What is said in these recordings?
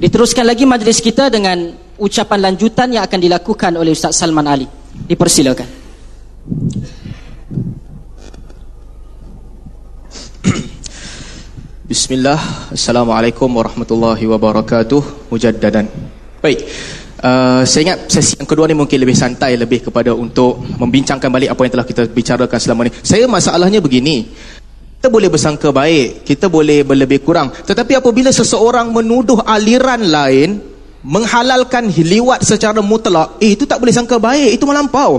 Diteruskan lagi majlis kita dengan ucapan lanjutan yang akan dilakukan oleh Ustaz Salman Ali. Dipersilakan. Bismillah. Assalamualaikum warahmatullahi wabarakatuh. Mujaddadan. Baik. Saya ingat sesi yang kedua ni mungkin lebih santai, lebih kepada untuk membincangkan balik apa yang telah kita bicarakan selama ni. Saya masalahnya begini. Kita boleh bersangka baik, kita boleh berlebih kurang, tetapi apabila seseorang menuduh aliran lain menghalalkan liwat secara mutlak, itu tak boleh sangka baik, itu melampau.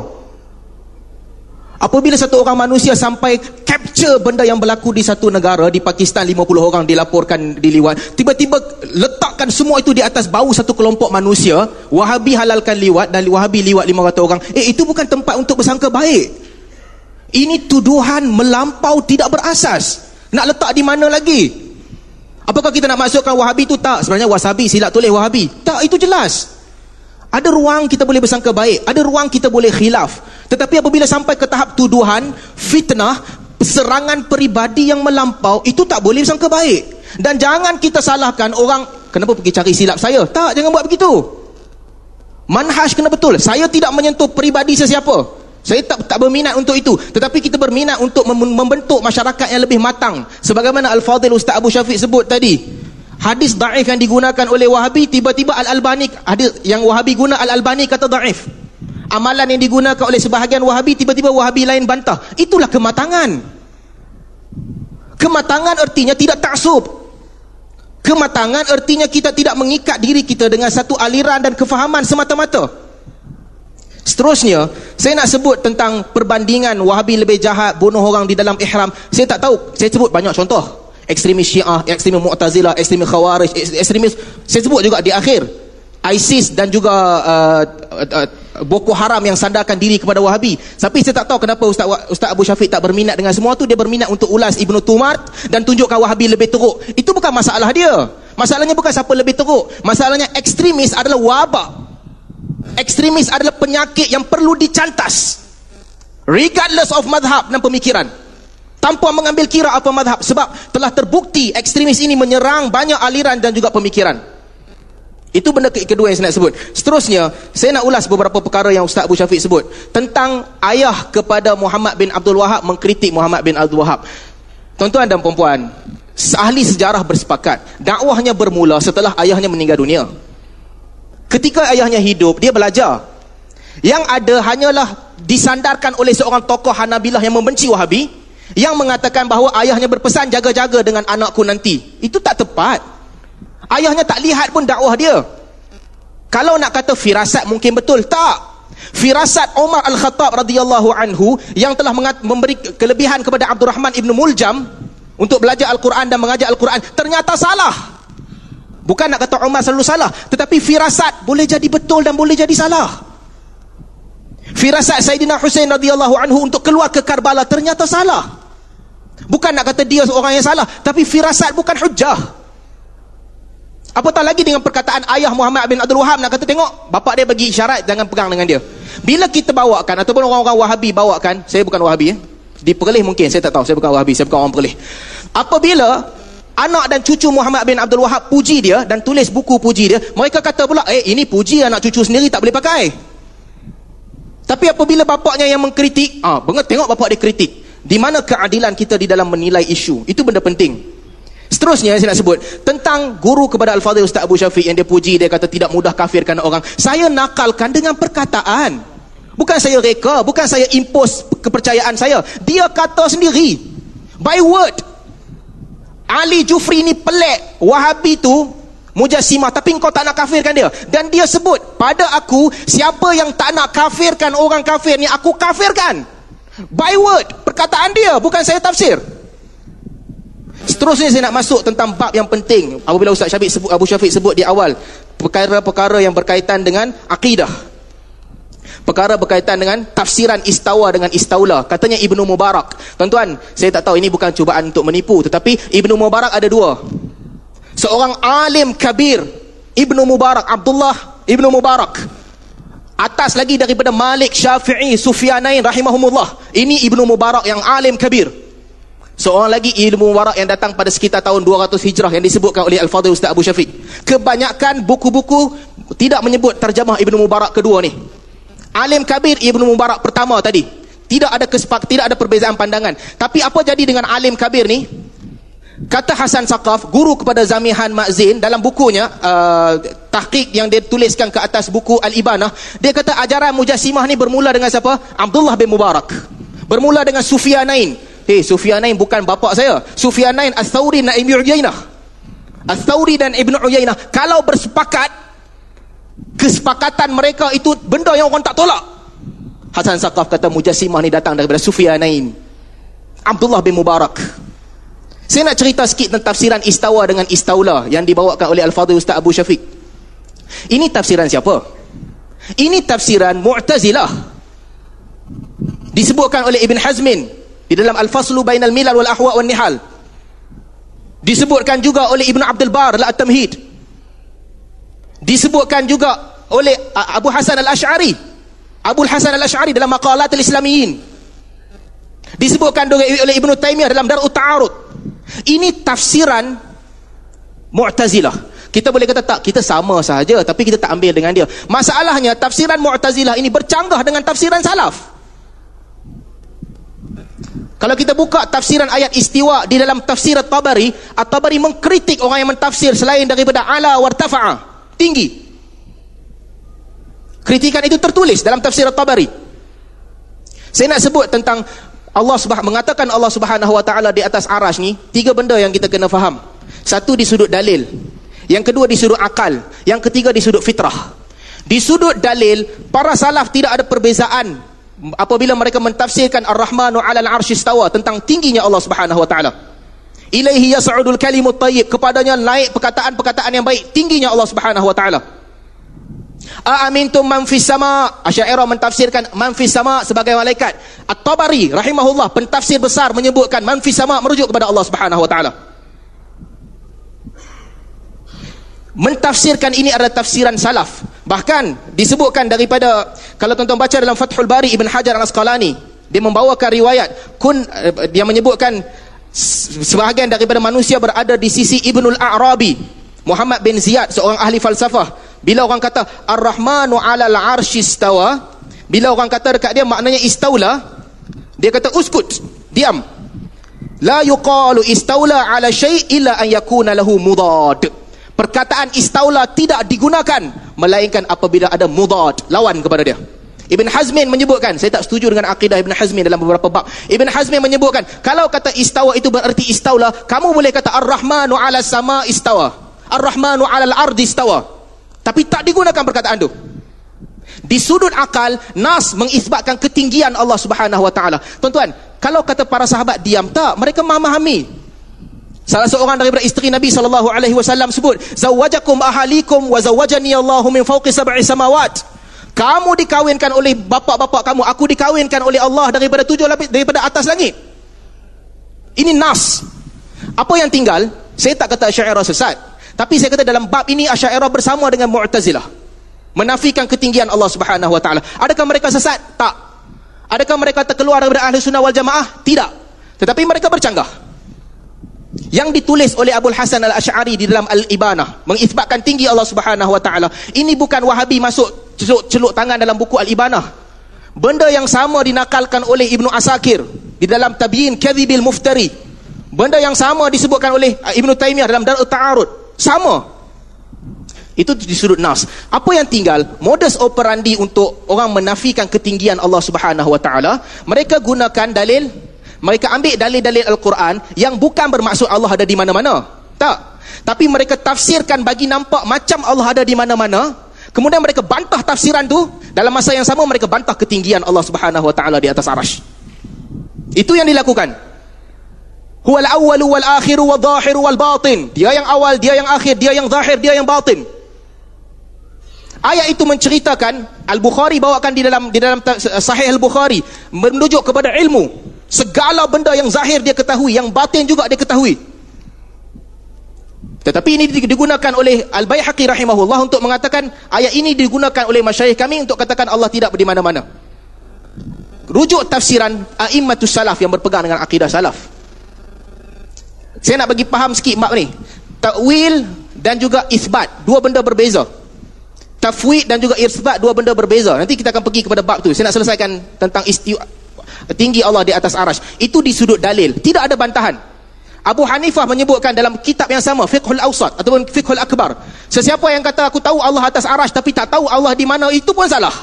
Apabila satu orang manusia sampai capture benda yang berlaku di satu negara, di Pakistan 50 orang dilaporkan diliwat, tiba-tiba letakkan semua itu di atas bau satu kelompok manusia, Wahabi halalkan liwat dan Wahabi liwat 500 orang, itu bukan tempat untuk bersangka baik. Ini tuduhan melampau, tidak berasas. Nak letak di mana lagi? Apakah kita nak masukkan Wahabi itu? Tak, sebenarnya wasabi, silap tulis Wahabi. Tak, itu jelas. Ada ruang kita boleh bersangka baik, ada ruang kita boleh khilaf. Tetapi apabila sampai ke tahap tuduhan, fitnah, serangan peribadi yang melampau, itu tak boleh bersangka baik. Dan jangan kita salahkan orang, kenapa pergi cari silap saya? Tak, jangan buat begitu. Manhaj kena betul. Saya tidak menyentuh peribadi sesiapa. Saya tak berminat untuk itu. Tetapi kita berminat untuk membentuk masyarakat yang lebih matang. Sebagaimana Al-Fadhil Ustaz Abu Syafiq sebut tadi, hadis da'if yang digunakan oleh Wahabi, tiba-tiba Al-Albani, hadis yang Wahabi guna, Al-Albani kata da'if. Amalan yang digunakan oleh sebahagian Wahabi, tiba-tiba Wahabi lain bantah. Itulah kematangan. Kematangan artinya tidak taksub. Kematangan artinya kita tidak mengikat diri kita dengan satu aliran dan kefahaman semata-mata. Seterusnya, saya nak sebut tentang perbandingan Wahabi lebih jahat, bunuh orang di dalam ihram. Saya tak tahu, saya sebut banyak contoh. Ekstremis Syiah, ekstremis Mu'tazilah, ekstremis Khawarij, ekstremis, saya sebut juga di akhir, ISIS dan juga Boko Haram yang sandarkan diri kepada Wahabi. Tapi saya tak tahu kenapa Ustaz Abu Syafiq tak berminat dengan semua tu. Dia berminat untuk ulas Ibnu Tumart dan tunjukkan Wahabi lebih teruk. Itu bukan masalah dia. Masalahnya bukan siapa lebih teruk. Masalahnya ekstremis adalah wabak. Ekstremis adalah penyakit yang perlu dicantas, regardless of madhab dan pemikiran, tanpa mengambil kira apa madhab. Sebab telah terbukti ekstremis ini menyerang banyak aliran dan juga pemikiran. Itu benda kedua yang saya nak sebut. Seterusnya, saya nak ulas beberapa perkara yang Ustaz Abu Syafiq sebut tentang ayah kepada Muhammad bin Abdul Wahab, mengkritik Muhammad bin Abdul Wahab. Tuan-tuan dan puan-puan, ahli sejarah bersepakat, dakwahnya bermula setelah ayahnya meninggal dunia. Ketika ayahnya hidup, dia belajar. Yang ada hanyalah disandarkan oleh seorang tokoh Hanabilah yang membenci Wahabi, yang mengatakan bahawa ayahnya berpesan, jaga-jaga dengan anakku nanti. Itu tak tepat. Ayahnya tak lihat pun dakwah dia. Kalau nak kata firasat mungkin betul, tak. Firasat Umar Al-Khattab radhiyallahu anhu yang telah memberi kelebihan kepada Abdul Rahman ibn Muljam untuk belajar Al-Quran dan mengajar Al-Quran, ternyata salah. Bukan nak kata Umar selalu salah, tetapi firasat boleh jadi betul dan boleh jadi salah. Firasat Sayyidina Husain radhiyallahu anhu untuk keluar ke Karbala ternyata salah. Bukan nak kata dia seorang yang salah, tapi firasat bukan hujjah. Apatah lagi dengan perkataan ayah Muhammad bin Abdul Wahab, nak kata tengok bapak dia bagi isyarat jangan pegang dengan dia. Bila kita bawakan ataupun orang-orang Wahabi bawakan, saya bukan Wahabi di Perlis mungkin, saya tak tahu, saya bukan Wahabi, saya bukan orang Perlis. Apabila anak dan cucu Muhammad bin Abdul Wahab puji dia dan tulis buku puji dia, mereka kata pula, ini puji anak cucu sendiri tak boleh pakai. Tapi apabila bapaknya yang mengkritik, tengok bapak dia kritik. Di mana keadilan kita di dalam menilai isu? Itu benda penting. Seterusnya saya nak sebut tentang guru kepada Al-Fadhil Ustaz Abu Syafiq yang dia puji, dia kata tidak mudah kafirkan orang. Saya nakalkan dengan perkataan. Bukan saya reka, bukan saya impose kepercayaan saya. Dia kata sendiri, by word. Ali Jufri ni pelik, Wahabi tu Mujassimah, tapi engkau tak nak kafirkan dia. Dan dia sebut, pada aku, siapa yang tak nak kafirkan orang kafir ni, aku kafirkan. By word, perkataan dia, bukan saya tafsir. Seterusnya saya nak masuk tentang bab yang penting. Apabila Ustaz Abu Syafiq sebut di awal, perkara-perkara yang berkaitan dengan akidah, perkara berkaitan dengan tafsiran istawa dengan istaula. Katanya Ibnu Mubarak. Tuan-tuan, saya tak tahu, ini bukan cubaan untuk menipu, tetapi Ibnu Mubarak ada dua. Seorang alim kabir, Ibnu Mubarak, Abdullah Ibnu Mubarak. Atas lagi daripada Malik, Syafi'i, Sufyanain rahimahumullah. Ini Ibnu Mubarak yang alim kabir. Seorang lagi ilmu warak yang datang pada sekitar tahun 200 Hijrah yang disebutkan oleh Al-Fadhil Ustaz Abu Syafiq. Kebanyakan buku-buku tidak menyebut terjemah Ibnu Mubarak kedua ni. Alim kabir Ibnu Mubarak pertama tadi. Tidak ada perbezaan pandangan. Tapi apa jadi dengan alim kabir ni? Kata Hasan Saqaf, guru kepada Zamihan Ma'zin, dalam bukunya tahqiq yang dia tuliskan ke atas buku Al-Ibanah, dia kata ajaran Mujassimah ni bermula dengan siapa? Abdullah bin Mubarak. Bermula dengan Sufyanain. Sufyanain bukan bapa saya. Sufyanain Ats-Tsauri dan Ibnu Uyainah. Ats-Tsauri dan Ibnu Uyainah kalau bersepakat, kesepakatan mereka itu benda yang orang tak tolak. Hasan Saqaf kata Mujassimah ni datang daripada Sufyanain, Abdullah bin Mubarak. Saya nak cerita sikit tentang tafsiran istawa dengan istaula yang dibawakan oleh Al-Fadhil Ustaz Abu Syafiq. Ini tafsiran siapa? Ini tafsiran Mu'tazilah. Disebutkan oleh Ibn Hazmin di dalam Al-Faslu Bainal Milal wal Ahwa wan Nihal. Disebutkan juga oleh Ibn Abdul Bar At-Tamhid. Disebutkan juga oleh Abu Hasan Al-Ash'ari, Abul Hasan Al-Ash'ari dalam Maqalat Al-Islamiyin. Disebutkan oleh Ibn Taymiyah dalam Dar'ut Ta'arud. Ini tafsiran Mu'tazilah. Kita boleh kata tak, kita sama sahaja, tapi kita tak ambil dengan dia. Masalahnya tafsiran Mu'tazilah ini bercanggah dengan tafsiran salaf. Kalau kita buka tafsiran ayat istiwa di dalam tafsir At-Tabari, At-Tabari mengkritik orang yang mentafsir selain daripada ala wartafa'a, tinggi. Kritikan itu tertulis dalam tafsir At-Tabari. Saya nak sebut tentang mengatakan Allah Subhanahu wa taala di atas arasy ni, tiga benda yang kita kena faham. Satu di sudut dalil, yang kedua di sudut akal, yang ketiga di sudut fitrah. Di sudut dalil, para salaf tidak ada perbezaan apabila mereka mentafsirkan Ar-Rahmanu 'alal 'arsy istawa, tentang tingginya Allah Subhanahu wa taala. Ilaihi yas'udul kalimut thayyib, kepadanya naik perkataan-perkataan yang baik, tingginya Allah Subhanahu wa taala. Aamintum man fis sama, Asy'ariyah mentafsirkan man fis sama sebagai malaikat. At-Tabari rahimahullah, pentafsir besar, menyebutkan man fis sama merujuk kepada Allah Subhanahu wa taala. Mentafsirkan ini adalah tafsiran salaf. Bahkan disebutkan daripada, kalau tuan-tuan baca dalam Fathul Bari Ibn Hajar Al-Asqalani, dia membawakan riwayat dia menyebutkan sebahagian daripada manusia berada di sisi Ibnul A'rabi, Muhammad bin Ziyad, seorang ahli falsafah. Bila orang kata Ar-Rahmanu 'alal 'arsy istawa, bila orang kata dekat dia maknanya istaula, dia kata uskut, diam. La yuqalu istaula 'ala syai' illa an yakuna lahu mudad. Perkataan istaula tidak digunakan melainkan apabila ada mudad, lawan kepada dia. Ibn Hazmin menyebutkan, saya tak setuju dengan akidah Ibn Hazmin dalam beberapa bab. Ibn Hazmin menyebutkan, kalau kata istawa itu bererti istaula, kamu boleh kata Ar-Rahmanu 'ala sama istawa, Ar-Rahmanu 'alal ardi istawa, tapi tak digunakan perkataan itu. Di sudut akal, nas mengisbatkan ketinggian Allah Subhanahu wa taala. Tuan-tuan, kalau kata para sahabat diam, tak, mereka memahami. Salah seorang daripada isteri Nabi SAW sebut, zawajakum ahalikum wa zawajani Allahu min fawqi sab'i samawat. Kamu dikawinkan oleh bapa-bapa kamu, aku dikawinkan oleh Allah daripada 7 lapis, daripada atas langit. Ini nas. Apa yang tinggal, saya tak kata Asy'ariyah sesat, tapi saya kata dalam bab ini Asy'ariyah bersama dengan Mu'tazilah, menafikan ketinggian Allah Subhanahu wa taala. Adakah mereka sesat? Tak. Adakah mereka terkeluar daripada Ahli Sunnah wal Jamaah? Tidak. Tetapi mereka bercanggah. Yang ditulis oleh Abul Hasan Al-Ash'ari di dalam Al-Ibanah mengisbatkan tinggi Allah Subhanahu wa taala. Ini bukan Wahabi masuk celuk tangan dalam buku Al-Ibanah. Benda yang sama dinakalkan oleh Ibnu Asakir di dalam Tabyin Kadhibil Muftari. Benda yang sama disebutkan oleh Ibnu Taymiyah dalam Dar'ut Ta'arud. Sama. Itu di sudut nas. Apa yang tinggal, modus operandi untuk orang menafikan ketinggian Allah Subhanahu wa taala, mereka gunakan dalil. Mereka ambil dalil-dalil Al-Quran yang bukan bermaksud Allah ada di mana-mana. Tak. Tapi mereka tafsirkan bagi nampak macam Allah ada di mana-mana. Kemudian mereka bantah tafsiran tu. Dalam masa yang sama mereka bantah ketinggian Allah Subhanahu wa taala di atas arasy. Itu yang dilakukan. Huwal awwalu wal akhiru wal zahiru wal batin. Dia yang awal, dia yang akhir, dia yang zahir, dia yang batin. Ayat itu menceritakan, Al-Bukhari bawakan di dalam Sahih Al-Bukhari, menunjuk kepada ilmu. Segala benda yang zahir dia ketahui, yang batin juga dia ketahui. Tetapi ini digunakan oleh Al-Baihaqi rahimahullah untuk mengatakan ayat ini digunakan oleh masyayikh kami untuk katakan Allah tidak di mana-mana. Rujuk tafsiran a'immatus salaf yang berpegang dengan akidah salaf. Saya nak bagi faham sikit bab ni. Takwil dan juga isbat, dua benda berbeza. Tafwid dan juga isbat, dua benda berbeza. Nanti kita akan pergi kepada bab tu. Saya nak selesaikan tentang tinggi Allah di atas arash. Itu di sudut dalil, tidak ada bantahan. Abu Hanifah menyebutkan dalam kitab yang sama, Fiqhul Awsat ataupun Fiqhul Akbar, sesiapa yang kata aku tahu Allah atas arash tapi tak tahu Allah di mana, itu pun salah.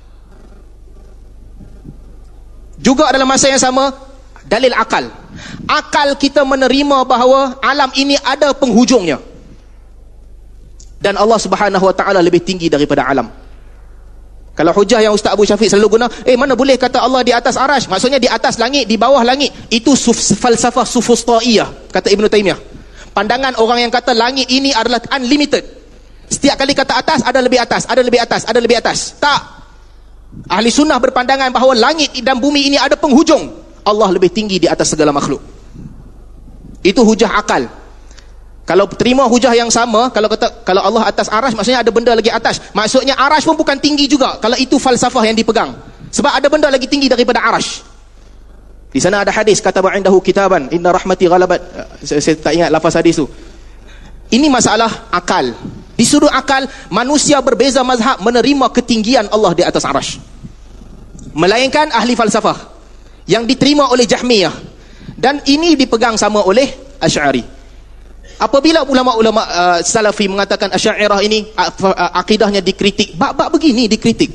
Juga dalam masa yang sama, dalil akal. Akal kita menerima bahawa alam ini ada penghujungnya. Dan Allah Subhanahu Wa Taala lebih tinggi daripada alam. Kalau hujah yang Ustaz Abu Syafiq selalu guna, mana boleh kata Allah di atas arash, maksudnya di atas langit, di bawah langit. Itu falsafah sufustaiyah, kata Ibn Taymiyah. Pandangan orang yang kata langit ini adalah unlimited. Setiap kali kata atas, ada lebih atas, ada lebih atas, ada lebih atas. Tak. Ahli sunnah berpandangan bahawa langit dan bumi ini ada penghujung. Allah lebih tinggi di atas segala makhluk. Itu hujah akal. Kalau terima hujah yang sama, kalau kata kalau Allah atas arash, maksudnya ada benda lagi atas. Maksudnya arash pun bukan tinggi juga. Kalau itu falsafah yang dipegang. Sebab ada benda lagi tinggi daripada arash. Di sana ada hadis, kata ba'indahu kitaban, inna rahmati ghalabat. Saya tak ingat lafaz hadis tu. Ini masalah akal. Di sudut akal, manusia berbeza mazhab menerima ketinggian Allah di atas arash. Melainkan ahli falsafah yang diterima oleh Jahmiyah. Dan ini dipegang sama oleh Asy'ari. Apabila ulama-ulama Salafi mengatakan Asy'ariyah ini akidahnya dikritik, bab-bab begini dikritik,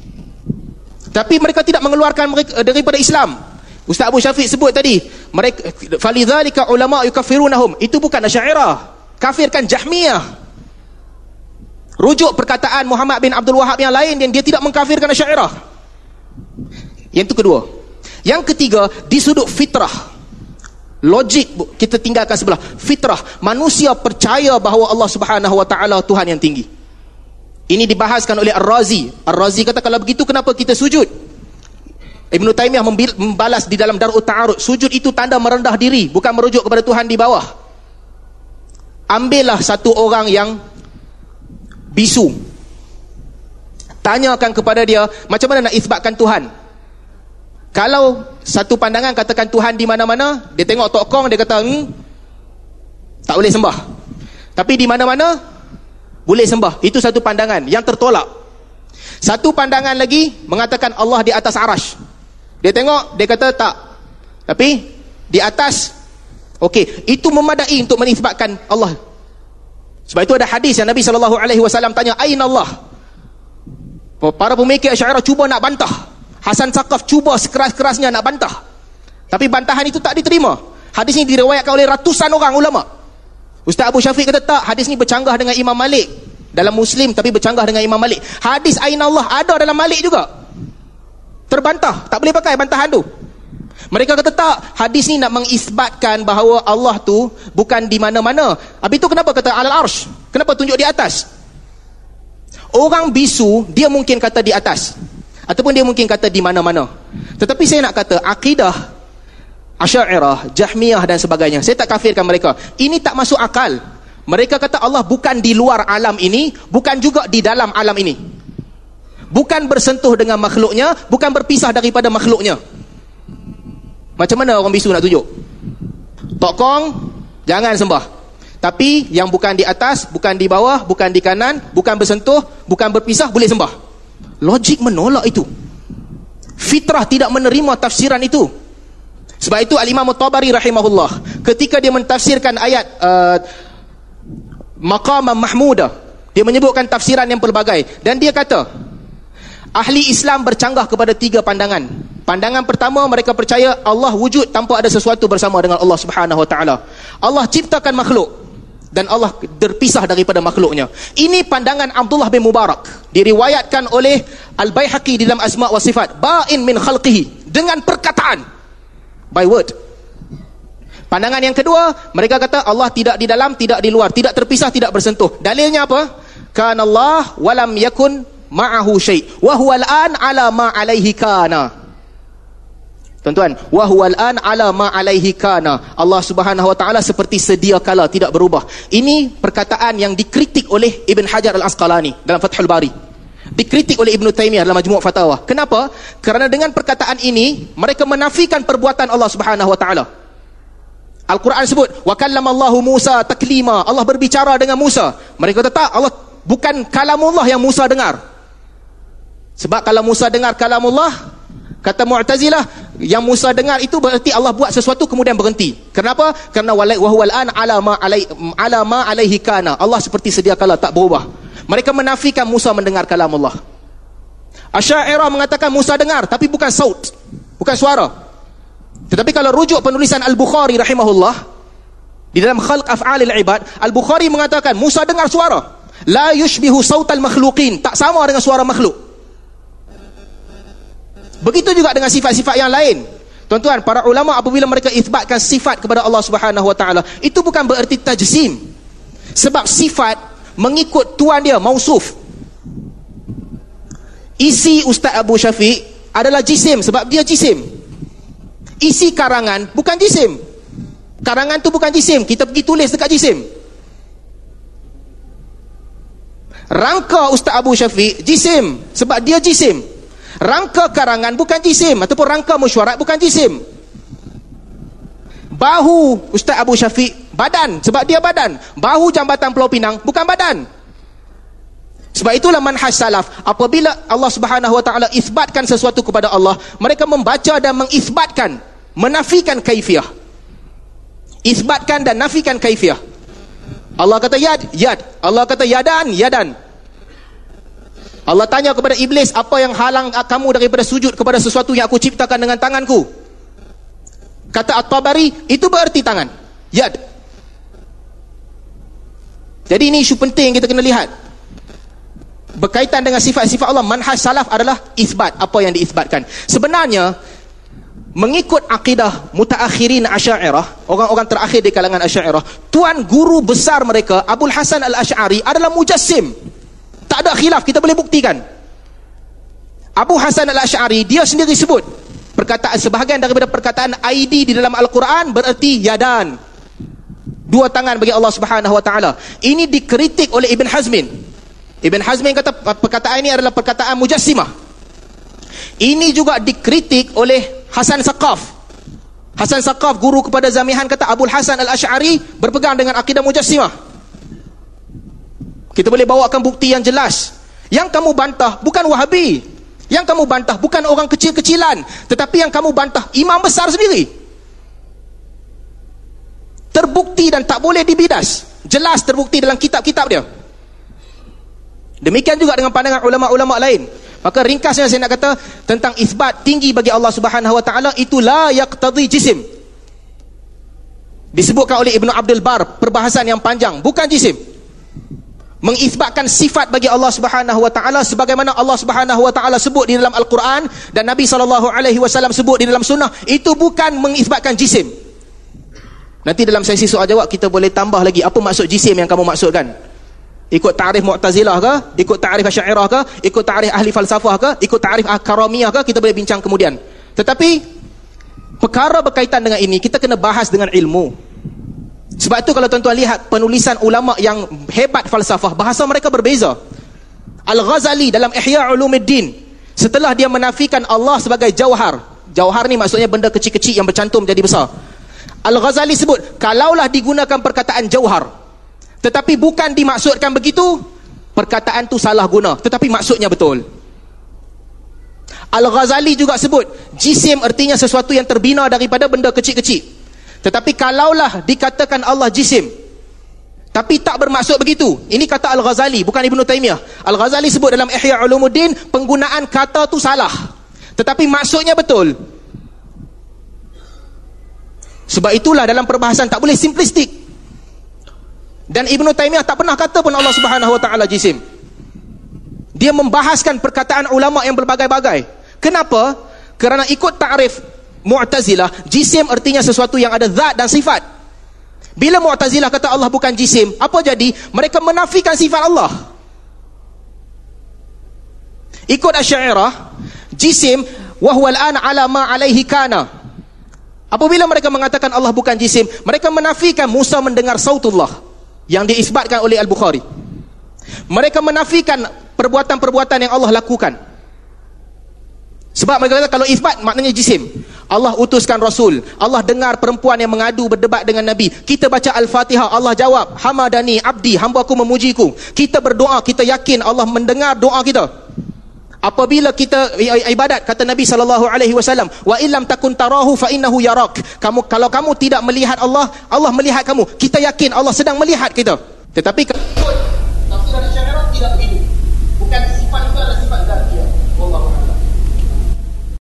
tapi mereka tidak mengeluarkan mereka daripada Islam. Ustaz Abu Syafiq sebut tadi, mereka falidzalika ulama yukaffirunahum, itu bukan Asy'ariyah, kafirkan Jahmiyah. Rujuk perkataan Muhammad bin Abdul Wahhab yang lain, dan dia tidak mengkafirkan Asy'ariyah. Yang itu kedua. Yang ketiga, di sudut fitrah, logik, kita tinggalkan sebelah. Fitrah, manusia percaya bahawa Allah Subhanahu Wa Taala Tuhan yang tinggi. Ini dibahaskan oleh Ar-Razi. Ar-Razi kata, kalau begitu kenapa kita sujud? Ibn Taymiyah membalas di dalam Dar'ut Ta'arud, sujud itu tanda merendah diri, bukan merujuk kepada Tuhan di bawah. Ambillah satu orang yang bisu, tanyakan kepada dia, macam mana nak isbatkan Tuhan? Kalau satu pandangan katakan Tuhan di mana-mana, dia tengok tokong, dia kata tak boleh sembah. Tapi di mana-mana boleh sembah. Itu satu pandangan yang tertolak. Satu pandangan lagi mengatakan Allah di atas arash. Dia tengok, dia kata tak. Tapi di atas, okey, itu memadai untuk menisbatkan Allah. Sebab itu ada hadis yang Nabi SAW tanya, Aina Allah? Para pemikir Asy'ariyah cuba nak bantah. Hasan Saqaf cuba sekeras-kerasnya nak bantah, tapi bantahan itu tak diterima. Hadis ini diriwayatkan oleh ratusan orang ulama. Ustaz Abu Syafiq kata tak, hadis ini bercanggah dengan Imam Malik. Dalam Muslim tapi bercanggah dengan Imam Malik. Hadis Aina Allah ada dalam Malik juga, terbantah, tak boleh pakai bantahan tu. Mereka kata tak, hadis ni nak mengisbatkan bahawa Allah tu bukan di mana-mana. Habis tu kenapa kata alal arsh? Kenapa tunjuk di atas? Orang bisu, dia mungkin kata di atas, ataupun dia mungkin kata di mana-mana. Tetapi saya nak kata akidah Asy'ariyah, Jahmiyah dan sebagainya, saya tak kafirkan mereka. Ini tak masuk akal. Mereka kata Allah bukan di luar alam ini, bukan juga di dalam alam ini. Bukan bersentuh dengan makhluknya, bukan berpisah daripada makhluknya. Macam mana orang bisu nak tunjuk? Tokong jangan sembah. Tapi yang bukan di atas, bukan di bawah, bukan di kanan, bukan bersentuh, bukan berpisah, boleh sembah. Logik menolak itu. Fitrah tidak menerima tafsiran itu. Sebab itu Al-Imam At-Tabari rahimahullah, ketika dia mentafsirkan ayat Maqam Mahmudah, dia menyebutkan tafsiran yang pelbagai, dan dia kata ahli Islam bercanggah kepada tiga pandangan. Pandangan pertama, mereka percaya Allah wujud tanpa ada sesuatu bersama dengan Allah Subhanahu Wa Taala. Allah ciptakan makhluk dan Allah terpisah daripada makhluknya. Ini pandangan Abdullah bin Mubarak, diriwayatkan oleh Al-Baihaqi dalam Asma' wa Sifat, ba'in min khalqihi, dengan perkataan, by word. Pandangan yang kedua, mereka kata Allah tidak di dalam, tidak di luar, tidak terpisah, tidak bersentuh. Dalilnya apa? Kana Allah walam yakun ma'ahu syai' wa huwa al-an ala ma alaihi kana. Tuan-tuan, wa huwa al-an ala ma alaihi kana. Allah Subhanahu Wa Taala seperti sedia kala, tidak berubah. Ini perkataan yang dikritik oleh Ibn Hajar Al-Asqalani dalam Fathul Bari, dikritik oleh Ibn Taymiyah dalam Majmu' Fatawa. Kenapa? Kerana dengan perkataan ini mereka menafikan perbuatan Allah Subhanahu Wa Taala. Al-Quran sebut wa kallamallahu Musa taklima, Allah berbicara dengan Musa. Mereka kata tak, Allah bukan kalamullah yang Musa dengar. Sebab kalau Musa dengar kalamullah, kata Mu'tazilah, yang Musa dengar itu berarti Allah buat sesuatu kemudian berhenti. Kenapa? Kerana wa huwal an ala ma alaihi kana, Allah seperti sedia kala, tak berubah. Mereka menafikan Musa mendengar kalamullah. Asy'ariyah mengatakan Musa dengar tapi bukan saut, bukan suara. Tetapi kalau rujuk penulisan Al-Bukhari rahimahullah di dalam Khalq Af'alil Ibad, Al-Bukhari mengatakan Musa dengar suara, la yushbihu sautal makhluqin, tak sama dengan suara makhluk. Begitu juga dengan sifat-sifat yang lain. Tuan-tuan, para ulama apabila mereka ithbatkan sifat kepada Allah Subhanahu wa taala, itu bukan bererti tajsim. Sebab sifat mengikut tuan dia, mausuf. Isi Ustaz Abu Syafiq adalah jisim sebab dia jisim. Isi karangan bukan jisim. Karangan tu bukan jisim, kita pergi tulis dekat jisim. Rangka Ustaz Abu Syafiq jisim sebab dia jisim. Rangka karangan bukan jisim, ataupun rangka mesyuarat bukan jisim. Bahu Ustaz Abu Syafiq badan sebab dia badan. Bahu jambatan Pulau Pinang bukan badan. Sebab itulah manhaj salaf, apabila Allah Subhanahu wa taala isbatkan sesuatu kepada Allah, mereka membaca dan mengisbatkan, menafikan kaifiyah. Isbatkan dan nafikan kaifiyah. Allah kata yad, yad. Allah kata yadan, yadan. Allah tanya kepada iblis, apa yang halang kamu daripada sujud kepada sesuatu yang aku ciptakan dengan tanganku? Kata At-Tabari, itu bererti tangan, yad. Jadi ini isu penting kita kena lihat. Berkaitan dengan sifat-sifat Allah, manhaj salaf adalah isbat, apa yang diisbatkan. Sebenarnya mengikut akidah mutaakhirin Asy'ariyah, orang-orang terakhir di kalangan Asy'ariyah, tuan guru besar mereka Abul Hasan Al-Asy'ari adalah mujassim. Tak ada khilaf, kita boleh buktikan. Abu Hasan Al-Asy'ari dia sendiri sebut perkataan, sebahagian daripada perkataan aidi di dalam Al-Quran bererti yadan, dua tangan bagi Allah Subhanahu wa taala. Ini dikritik oleh Ibn Hazmin. Ibn Hazmin kata perkataan ini adalah perkataan mujassimah. Ini juga dikritik oleh Hasan Saqaf. Hasan Saqaf, guru kepada Zamihan, kata Abul Hasan Al-Asy'ari berpegang dengan akidah mujassimah. Kita boleh bawakan bukti yang jelas. Yang kamu bantah bukan Wahabi, yang kamu bantah bukan orang kecil-kecilan, tetapi yang kamu bantah imam besar sendiri. Terbukti dan tak boleh dibidas, jelas terbukti dalam kitab-kitab dia. Demikian juga dengan pandangan ulama-ulama lain. Maka ringkasnya saya nak kata tentang isbat tinggi bagi Allah Subhanahu wa taala, itu la yaqtadhi jisim. Disebutkan oleh Ibnu Abdul Bar, perbahasan yang panjang, bukan jisim. Mengisbatkan sifat bagi Allah Subhanahu wa taala sebagaimana Allah Subhanahu wa taala sebut di dalam Al-Quran dan Nabi SAW sebut di dalam sunnah, itu bukan mengisbatkan jisim. Nanti dalam sesi soal jawab kita boleh tambah lagi apa maksud jisim yang kamu maksudkan. Ikut ta'rif Mu'tazilah ke, ikut ta'rif Asy'ariyah ke, ikut ta'rif ahli falsafah ke, ikut ta'rif Karamiyah ke, kita boleh bincang kemudian. Tetapi perkara berkaitan dengan ini kita kena bahas dengan ilmu. Sebab itu kalau tuan-tuan lihat penulisan ulama yang hebat falsafah, bahasa mereka berbeza. Al-Ghazali dalam Ihya Ulumuddin, setelah dia menafikan Allah sebagai jauhar, jauhar ni maksudnya benda kecil-kecil yang bercantum jadi besar, Al-Ghazali sebut, kalaulah digunakan perkataan jauhar tetapi bukan dimaksudkan begitu, perkataan tu salah guna, tetapi maksudnya betul. Al-Ghazali juga sebut, jisim artinya sesuatu yang terbina daripada benda kecil-kecil. Tetapi kalaulah dikatakan Allah jisim tapi tak bermaksud begitu, ini kata Al-Ghazali, bukan Ibn Taymiyah. Al-Ghazali sebut dalam Ihya Ulumuddin, penggunaan kata tu salah tetapi maksudnya betul. Sebab itulah dalam perbahasan tak boleh simplistik. Dan Ibn Taymiyah tak pernah kata pun Allah Subhanahu wa taala jisim. Dia membahaskan perkataan ulama yang berbagai-bagai. Kenapa? Kerana ikut ta'rif Mu'tazilah, jisim artinya sesuatu yang ada zat dan sifat. Bila Mu'tazilah kata Allah bukan jisim, apa jadi? Mereka menafikan sifat Allah. Ikut Asy'ariyah, jisim wa huwa al-an ala ma alaihi kana. Apabila mereka mengatakan Allah bukan jisim, mereka menafikan Musa mendengar sautullah yang diisbatkan oleh Al-Bukhari. Mereka menafikan perbuatan-perbuatan yang Allah lakukan. Sebab mereka kata kalau isbat maknanya jisim. Allah utuskan Rasul. Allah dengar perempuan yang mengadu berdebat dengan Nabi. Kita baca Al-Fatihah, Allah jawab, hamadani abdi, hamba aku memujiku. Kita berdoa, kita yakin Allah mendengar doa kita. Apabila kita ibadat, kata Nabi SAW, wa illam takun tarahu fa innahu yarak. Kalau kamu tidak melihat Allah, Allah melihat kamu. Kita yakin Allah sedang melihat kita. Tetapi